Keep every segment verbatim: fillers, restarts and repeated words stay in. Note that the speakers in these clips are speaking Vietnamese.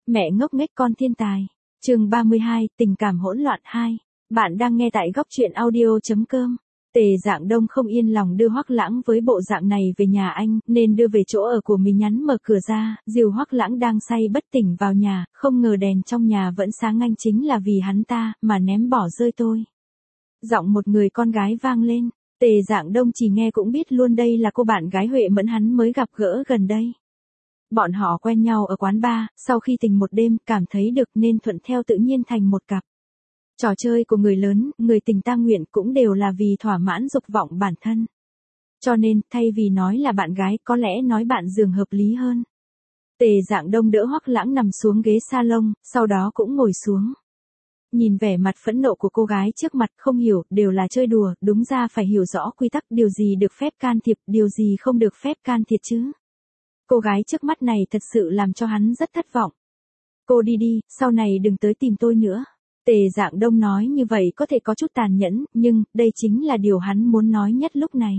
Mẹ ngốc nghếch con thiên tài. Chương ba mươi hai, tình cảm hỗn loạn hai. Bạn đang nghe tại góc truyện audio chấm com. Tề Dạng Đông không yên lòng đưa Hoắc Lãng với bộ dạng này về nhà anh, nên đưa về chỗ ở của mình, nhắn mở cửa ra, dìu Hoắc Lãng đang say bất tỉnh vào nhà, không ngờ đèn trong nhà vẫn sáng anh, chính là vì hắn ta mà ném bỏ rơi tôi. Giọng một người con gái vang lên. Tề Dạng Đông chỉ nghe cũng biết luôn đây là cô bạn gái Huệ Mẫn hắn mới gặp gỡ gần đây. Bọn họ quen nhau ở quán bar, sau khi tình một đêm, cảm thấy được nên thuận theo tự nhiên thành một cặp. Trò chơi của người lớn, người tình ta nguyện cũng đều là vì thỏa mãn dục vọng bản thân. Cho nên, thay vì nói là bạn gái, có lẽ nói bạn giường hợp lý hơn. Tề Dạng Đông đỡ Hoắc Lãng nằm xuống ghế salon, sau đó cũng ngồi xuống. Nhìn vẻ mặt phẫn nộ của cô gái trước mặt, không hiểu, đều là chơi đùa, đúng ra phải hiểu rõ quy tắc, điều gì được phép can thiệp, điều gì không được phép can thiệp chứ. Cô gái trước mắt này thật sự làm cho hắn rất thất vọng. Cô đi đi, sau này đừng tới tìm tôi nữa. Tề Dạng Đông nói như vậy có thể có chút tàn nhẫn, nhưng đây chính là điều hắn muốn nói nhất lúc này.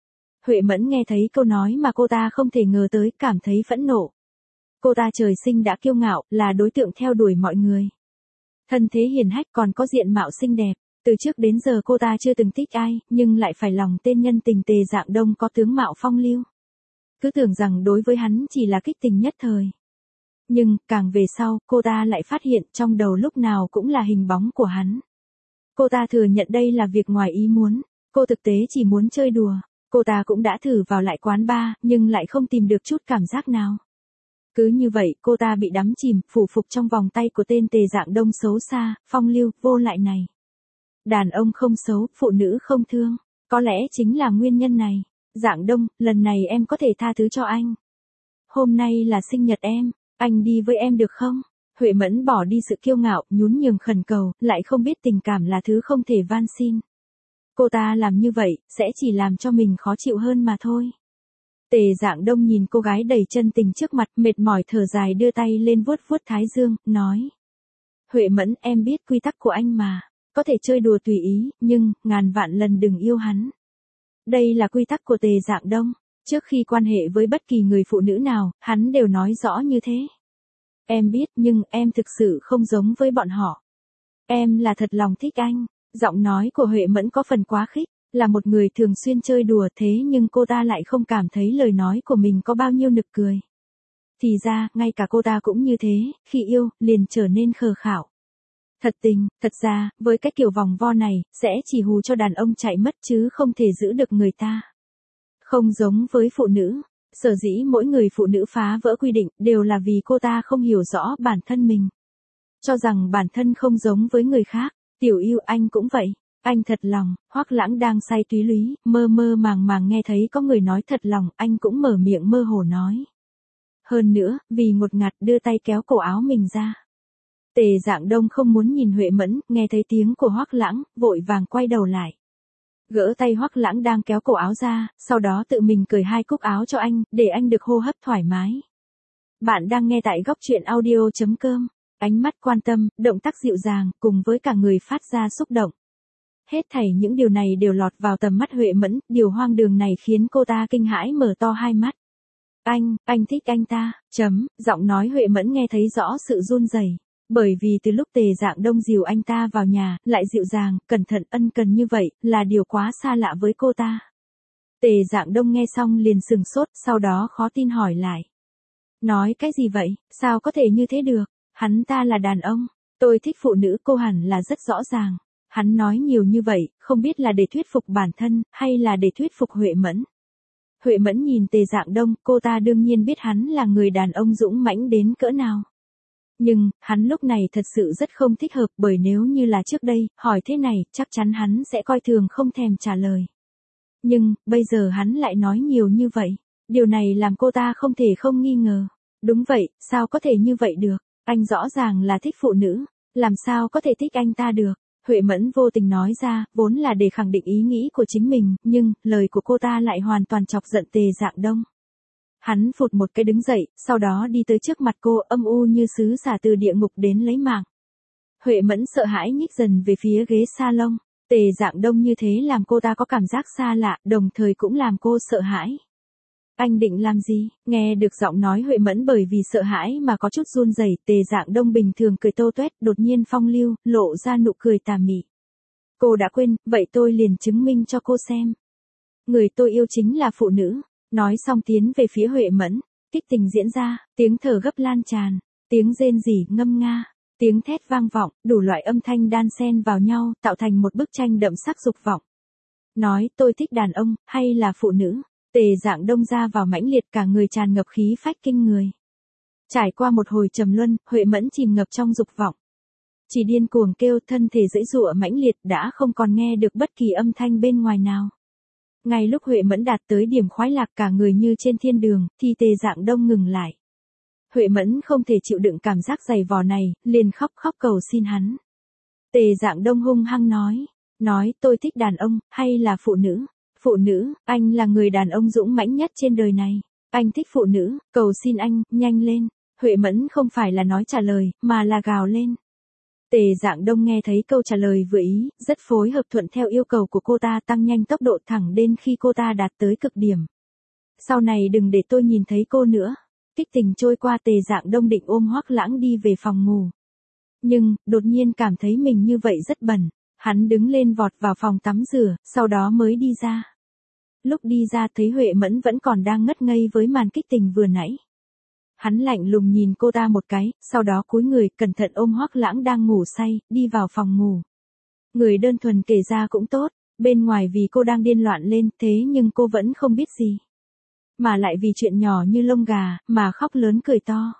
Huệ Mẫn nghe thấy câu nói mà cô ta không thể ngờ tới, cảm thấy phẫn nộ. Cô ta trời sinh đã kiêu ngạo, là đối tượng theo đuổi mọi người. Thân thế hiền hách còn có diện mạo xinh đẹp. Từ trước đến giờ cô ta chưa từng thích ai, nhưng lại phải lòng tên nhân tình Tề Dạng Đông có tướng mạo phong lưu. Cứ tưởng rằng đối với hắn chỉ là kích tình nhất thời. Nhưng, càng về sau, cô ta lại phát hiện trong đầu lúc nào cũng là hình bóng của hắn. Cô ta thừa nhận đây là việc ngoài ý muốn. Cô thực tế chỉ muốn chơi đùa. Cô ta cũng đã thử vào lại quán bar, nhưng lại không tìm được chút cảm giác nào. Cứ như vậy, cô ta bị đắm chìm, phủ phục trong vòng tay của tên Tề Dạng Đông xấu xa, phong lưu, vô lại này. Đàn ông không xấu, phụ nữ không thương. Có lẽ chính là nguyên nhân này. Dạng Đông, lần này em có thể tha thứ cho anh. Hôm nay là sinh nhật em, anh đi với em được không? Huệ Mẫn bỏ đi sự kiêu ngạo, nhún nhường khẩn cầu, lại không biết tình cảm là thứ không thể van xin. Cô ta làm như vậy, sẽ chỉ làm cho mình khó chịu hơn mà thôi. Tề Dạng Đông nhìn cô gái đầy chân tình trước mặt, mệt mỏi thở dài đưa tay lên vuốt vuốt thái dương, nói. Huệ Mẫn, em biết quy tắc của anh mà, có thể chơi đùa tùy ý, nhưng, ngàn vạn lần đừng yêu hắn. Đây là quy tắc của Tề Dạng Đông. Trước khi quan hệ với bất kỳ người phụ nữ nào, hắn đều nói rõ như thế. Em biết, nhưng em thực sự không giống với bọn họ. Em là thật lòng thích anh. Giọng nói của Huệ Mẫn có phần quá khích. Là một người thường xuyên chơi đùa thế nhưng cô ta lại không cảm thấy lời nói của mình có bao nhiêu nực cười. Thì ra, ngay cả cô ta cũng như thế, khi yêu, liền trở nên khờ khảo. Thật tình, thật ra, với cái kiểu vòng vo này, sẽ chỉ hù cho đàn ông chạy mất chứ không thể giữ được người ta. Không giống với phụ nữ. Sở dĩ mỗi người phụ nữ phá vỡ quy định, đều là vì cô ta không hiểu rõ bản thân mình. Cho rằng bản thân không giống với người khác. Tiểu yêu, anh cũng vậy. Anh thật lòng. Hoắc Lãng đang say túy lúy, mơ mơ màng màng nghe thấy có người nói thật lòng, anh cũng mở miệng mơ hồ nói. Hơn nữa, vì ngột ngạt đưa tay kéo cổ áo mình ra. Tề Dạng Đông không muốn nhìn Huệ Mẫn, nghe thấy tiếng của Hoắc Lãng, vội vàng quay đầu lại. Gỡ tay Hoắc Lãng đang kéo cổ áo ra, sau đó tự mình cởi hai cúc áo cho anh, để anh được hô hấp thoải mái. Bạn đang nghe tại góc truyện audio chấm com. Ánh mắt quan tâm, động tác dịu dàng, cùng với cả người phát ra xúc động. Hết thảy những điều này đều lọt vào tầm mắt Huệ Mẫn, điều hoang đường này khiến cô ta kinh hãi mở to hai mắt. Anh, anh thích anh ta, chấm, giọng nói Huệ Mẫn nghe thấy rõ sự run rẩy. Bởi vì từ lúc Tề Dạng Đông dìu anh ta vào nhà, lại dịu dàng, cẩn thận ân cần như vậy, là điều quá xa lạ với cô ta. Tề Dạng Đông nghe xong liền sừng sốt, sau đó khó tin hỏi lại. Nói cái gì vậy, sao có thể như thế được, hắn ta là đàn ông, tôi thích phụ nữ, cô hẳn là rất rõ ràng. Hắn nói nhiều như vậy, không biết là để thuyết phục bản thân, hay là để thuyết phục Huệ Mẫn. Huệ Mẫn nhìn Tề Dạng Đông, cô ta đương nhiên biết hắn là người đàn ông dũng mãnh đến cỡ nào. Nhưng, hắn lúc này thật sự rất không thích hợp, bởi nếu như là trước đây, hỏi thế này, chắc chắn hắn sẽ coi thường không thèm trả lời. Nhưng, bây giờ hắn lại nói nhiều như vậy. Điều này làm cô ta không thể không nghi ngờ. Đúng vậy, sao có thể như vậy được? Anh rõ ràng là thích phụ nữ. Làm sao có thể thích anh ta được? Huệ Mẫn vô tình nói ra, vốn là để khẳng định ý nghĩ của chính mình, nhưng, lời của cô ta lại hoàn toàn chọc giận Tề Dạng Đông. Hắn phụt một cái đứng dậy, sau đó đi tới trước mặt cô, âm u như sứ xả từ địa ngục đến lấy mạng. Huệ Mẫn sợ hãi nhích dần về phía ghế salon. Tề Dạng Đông như thế làm cô ta có cảm giác xa lạ, đồng thời cũng làm cô sợ hãi. Anh định làm gì? Nghe được giọng nói Huệ Mẫn bởi vì sợ hãi mà có chút run rẩy, Tề Dạng Đông bình thường cười tô toét, đột nhiên phong lưu, lộ ra nụ cười tà mị. Cô đã quên, vậy tôi liền chứng minh cho cô xem. Người tôi yêu chính là phụ nữ. Nói xong tiến về phía Huệ Mẫn, kích tình diễn ra, tiếng thở gấp lan tràn, tiếng rên rỉ ngâm nga, tiếng thét vang vọng, đủ loại âm thanh đan xen vào nhau, tạo thành một bức tranh đậm sắc dục vọng. Nói tôi thích đàn ông, hay là phụ nữ? Tề Dạng Đông ra vào mãnh liệt, cả người tràn ngập khí phách kinh người. Trải qua một hồi trầm luân, Huệ Mẫn chìm ngập trong dục vọng. Chỉ điên cuồng kêu, thân thể giãy giụa mãnh liệt, đã không còn nghe được bất kỳ âm thanh bên ngoài nào. Ngay lúc Huệ Mẫn đạt tới điểm khoái lạc cả người như trên thiên đường, thì Tề Dạng Đông ngừng lại. Huệ Mẫn không thể chịu đựng cảm giác dày vò này, liền khóc khóc cầu xin hắn. Tề Dạng Đông hung hăng nói, nói tôi thích đàn ông, hay là phụ nữ? Phụ nữ, anh là người đàn ông dũng mãnh nhất trên đời này. Anh thích phụ nữ, cầu xin anh, nhanh lên. Huệ Mẫn không phải là nói trả lời, mà là gào lên. Tề Dạng Đông nghe thấy câu trả lời vừa ý, rất phối hợp thuận theo yêu cầu của cô ta, tăng nhanh tốc độ thẳng đến khi cô ta đạt tới cực điểm. Sau này đừng để tôi nhìn thấy cô nữa. Kích tình trôi qua, Tề Dạng Đông định ôm Hoắc Lãng đi về phòng ngủ. Nhưng, đột nhiên cảm thấy mình như vậy rất bẩn. Hắn đứng lên vọt vào phòng tắm rửa, sau đó mới đi ra. Lúc đi ra thấy Huệ Mẫn vẫn còn đang ngất ngây với màn kích tình vừa nãy. Hắn lạnh lùng nhìn cô ta một cái, sau đó cúi người cẩn thận ôm Hoắc Lãng đang ngủ say, đi vào phòng ngủ. Người đơn thuần kể ra cũng tốt, bên ngoài vì cô đang điên loạn lên, thế nhưng cô vẫn không biết gì. Mà lại vì chuyện nhỏ như lông gà, mà khóc lớn cười to.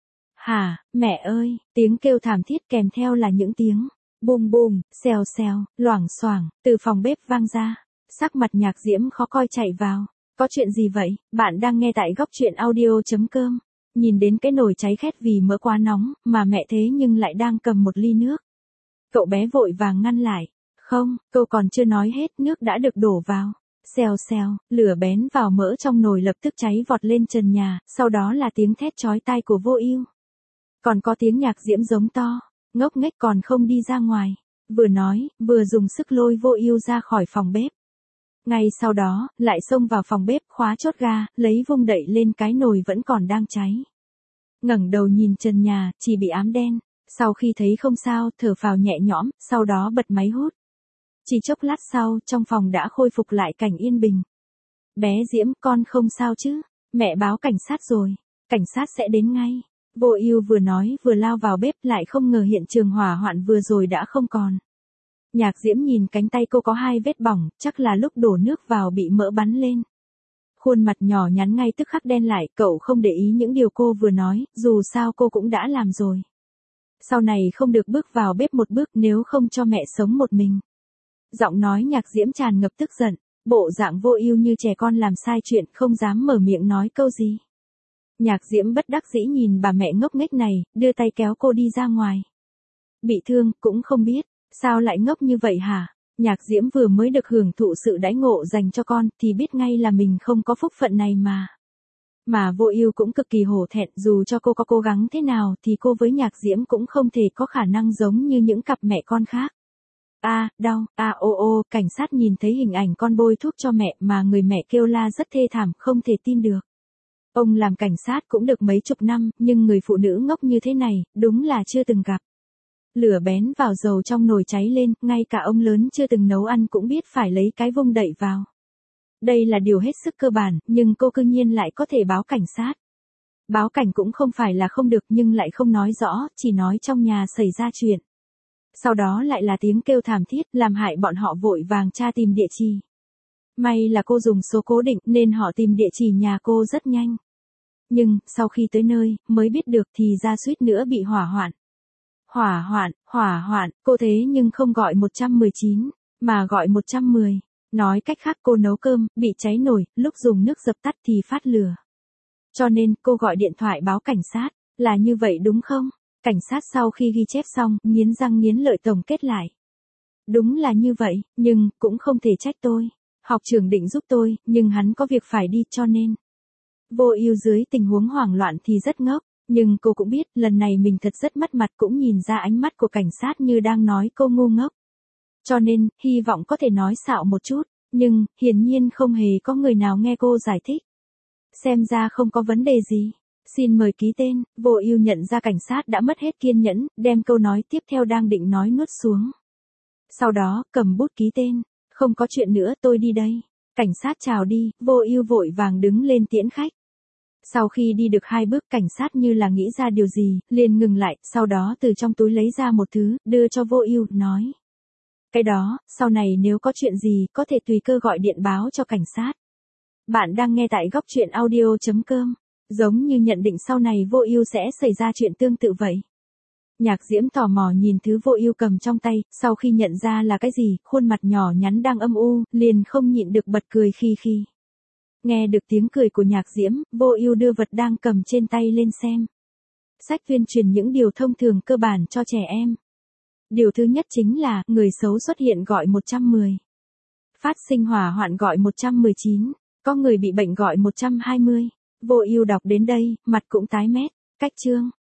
Hả, mẹ ơi, tiếng kêu thảm thiết kèm theo là những tiếng bùm bùm, xèo xèo, loảng xoảng, từ phòng bếp vang ra. Sắc mặt Nhạc Diễm khó coi chạy vào. Có chuyện gì vậy? Bạn đang nghe tại góc truyện audio chấm com. Nhìn đến cái nồi cháy khét vì mỡ quá nóng, mà mẹ thế nhưng lại đang cầm một ly nước. Cậu bé vội vàng ngăn lại. Không, câu còn chưa nói hết, nước đã được đổ vào. Xèo xèo, lửa bén vào mỡ trong nồi lập tức cháy vọt lên trần nhà, sau đó là tiếng thét chói tai của Vô Ưu. Còn có tiếng Nhạc Diễm giống to, ngốc nghếch còn không đi ra ngoài. Vừa nói, vừa dùng sức lôi Vô Ưu ra khỏi phòng bếp. Ngay sau đó, lại xông vào phòng bếp, khóa chốt ga, lấy vung đậy lên cái nồi vẫn còn đang cháy. Ngẩng đầu nhìn trần nhà, chỉ bị ám đen. Sau khi thấy không sao, thở phào nhẹ nhõm, sau đó bật máy hút. Chỉ chốc lát sau, trong phòng đã khôi phục lại cảnh yên bình. Bé Diễm, con không sao chứ? Mẹ báo cảnh sát rồi. Cảnh sát sẽ đến ngay. Vô Ưu vừa nói vừa lao vào bếp, lại không ngờ hiện trường hỏa hoạn vừa rồi đã không còn. Nhạc Diễm nhìn cánh tay cô có hai vết bỏng, chắc là lúc đổ nước vào bị mỡ bắn lên. Khuôn mặt nhỏ nhắn ngay tức khắc đen lại, cậu không để ý những điều cô vừa nói, dù sao cô cũng đã làm rồi. Sau này không được bước vào bếp một bước, nếu không cho mẹ sống một mình. Giọng nói Nhạc Diễm tràn ngập tức giận, bộ dạng Vô Ưu như trẻ con làm sai chuyện, không dám mở miệng nói câu gì. Nhạc Diễm bất đắc dĩ nhìn bà mẹ ngốc nghếch này, đưa tay kéo cô đi ra ngoài. Bị thương, cũng không biết. Sao lại ngốc như vậy hả? Nhạc Diễm vừa mới được hưởng thụ sự đãi ngộ dành cho con, thì biết ngay là mình không có phúc phận này mà. Mà Vô Ưu cũng cực kỳ hổ thẹn, dù cho cô có cố gắng thế nào thì cô với Nhạc Diễm cũng không thể có khả năng giống như những cặp mẹ con khác. A, à, đau, a à, ô ô, cảnh sát nhìn thấy hình ảnh con bôi thuốc cho mẹ mà người mẹ kêu la rất thê thảm, không thể tin được. Ông làm cảnh sát cũng được mấy chục năm, nhưng người phụ nữ ngốc như thế này, đúng là chưa từng gặp. Lửa bén vào dầu trong nồi cháy lên, ngay cả ông lớn chưa từng nấu ăn cũng biết phải lấy cái vung đậy vào. Đây là điều hết sức cơ bản, nhưng cô cư nhiên lại có thể báo cảnh sát. Báo cảnh cũng không phải là không được, nhưng lại không nói rõ, chỉ nói trong nhà xảy ra chuyện. Sau đó lại là tiếng kêu thảm thiết, làm hại bọn họ vội vàng tra tìm địa chỉ. May là cô dùng số cố định nên họ tìm địa chỉ nhà cô rất nhanh. Nhưng, sau khi tới nơi, mới biết được thì ra suýt nữa bị hỏa hoạn. Hỏa hoạn, hỏa hoạn, cô thế nhưng không gọi một một chín, mà gọi một một không. Nói cách khác cô nấu cơm, bị cháy nồi, lúc dùng nước dập tắt thì phát lửa. Cho nên, cô gọi điện thoại báo cảnh sát, là như vậy đúng không? Cảnh sát sau khi ghi chép xong, nghiến răng nghiến lợi tổng kết lại. Đúng là như vậy, nhưng, cũng không thể trách tôi. Học trưởng định giúp tôi, nhưng hắn có việc phải đi cho nên. Vô Ưu dưới tình huống hoảng loạn thì rất ngốc. Nhưng cô cũng biết, lần này mình thật rất mất mặt, cũng nhìn ra ánh mắt của cảnh sát như đang nói cô ngu ngốc. Cho nên, hy vọng có thể nói xạo một chút, nhưng, hiển nhiên không hề có người nào nghe cô giải thích. Xem ra không có vấn đề gì. Xin mời ký tên. Vô ưu nhận ra cảnh sát đã mất hết kiên nhẫn, đem câu nói tiếp theo đang định nói nuốt xuống. Sau đó, cầm bút ký tên. Không có chuyện nữa, tôi đi đây. Cảnh sát chào đi, Vô ưu vội vàng đứng lên tiễn khách. Sau khi đi được hai bước, cảnh sát như là nghĩ ra điều gì, liền ngừng lại, sau đó từ trong túi lấy ra một thứ, đưa cho Vô ưu, nói. Cái đó, sau này nếu có chuyện gì, có thể tùy cơ gọi điện báo cho cảnh sát. Bạn đang nghe tại góc truyện audio chấm com. Giống như nhận định sau này Vô ưu sẽ xảy ra chuyện tương tự vậy. Nhạc Diễm tò mò nhìn thứ Vô ưu cầm trong tay, sau khi nhận ra là cái gì, khuôn mặt nhỏ nhắn đang âm u, liền không nhịn được bật cười khi khi. Nghe được tiếng cười của Nhạc Diễm, Vô ưu đưa vật đang cầm trên tay lên xem. Sách tuyên truyền những điều thông thường cơ bản cho trẻ em. Điều thứ nhất chính là, người xấu xuất hiện gọi một trăm mười. Phát sinh hỏa hoạn gọi một trăm mười chín. Có người bị bệnh gọi một trăm hai mươi. Vô ưu đọc đến đây, mặt cũng tái mét. Cách chương.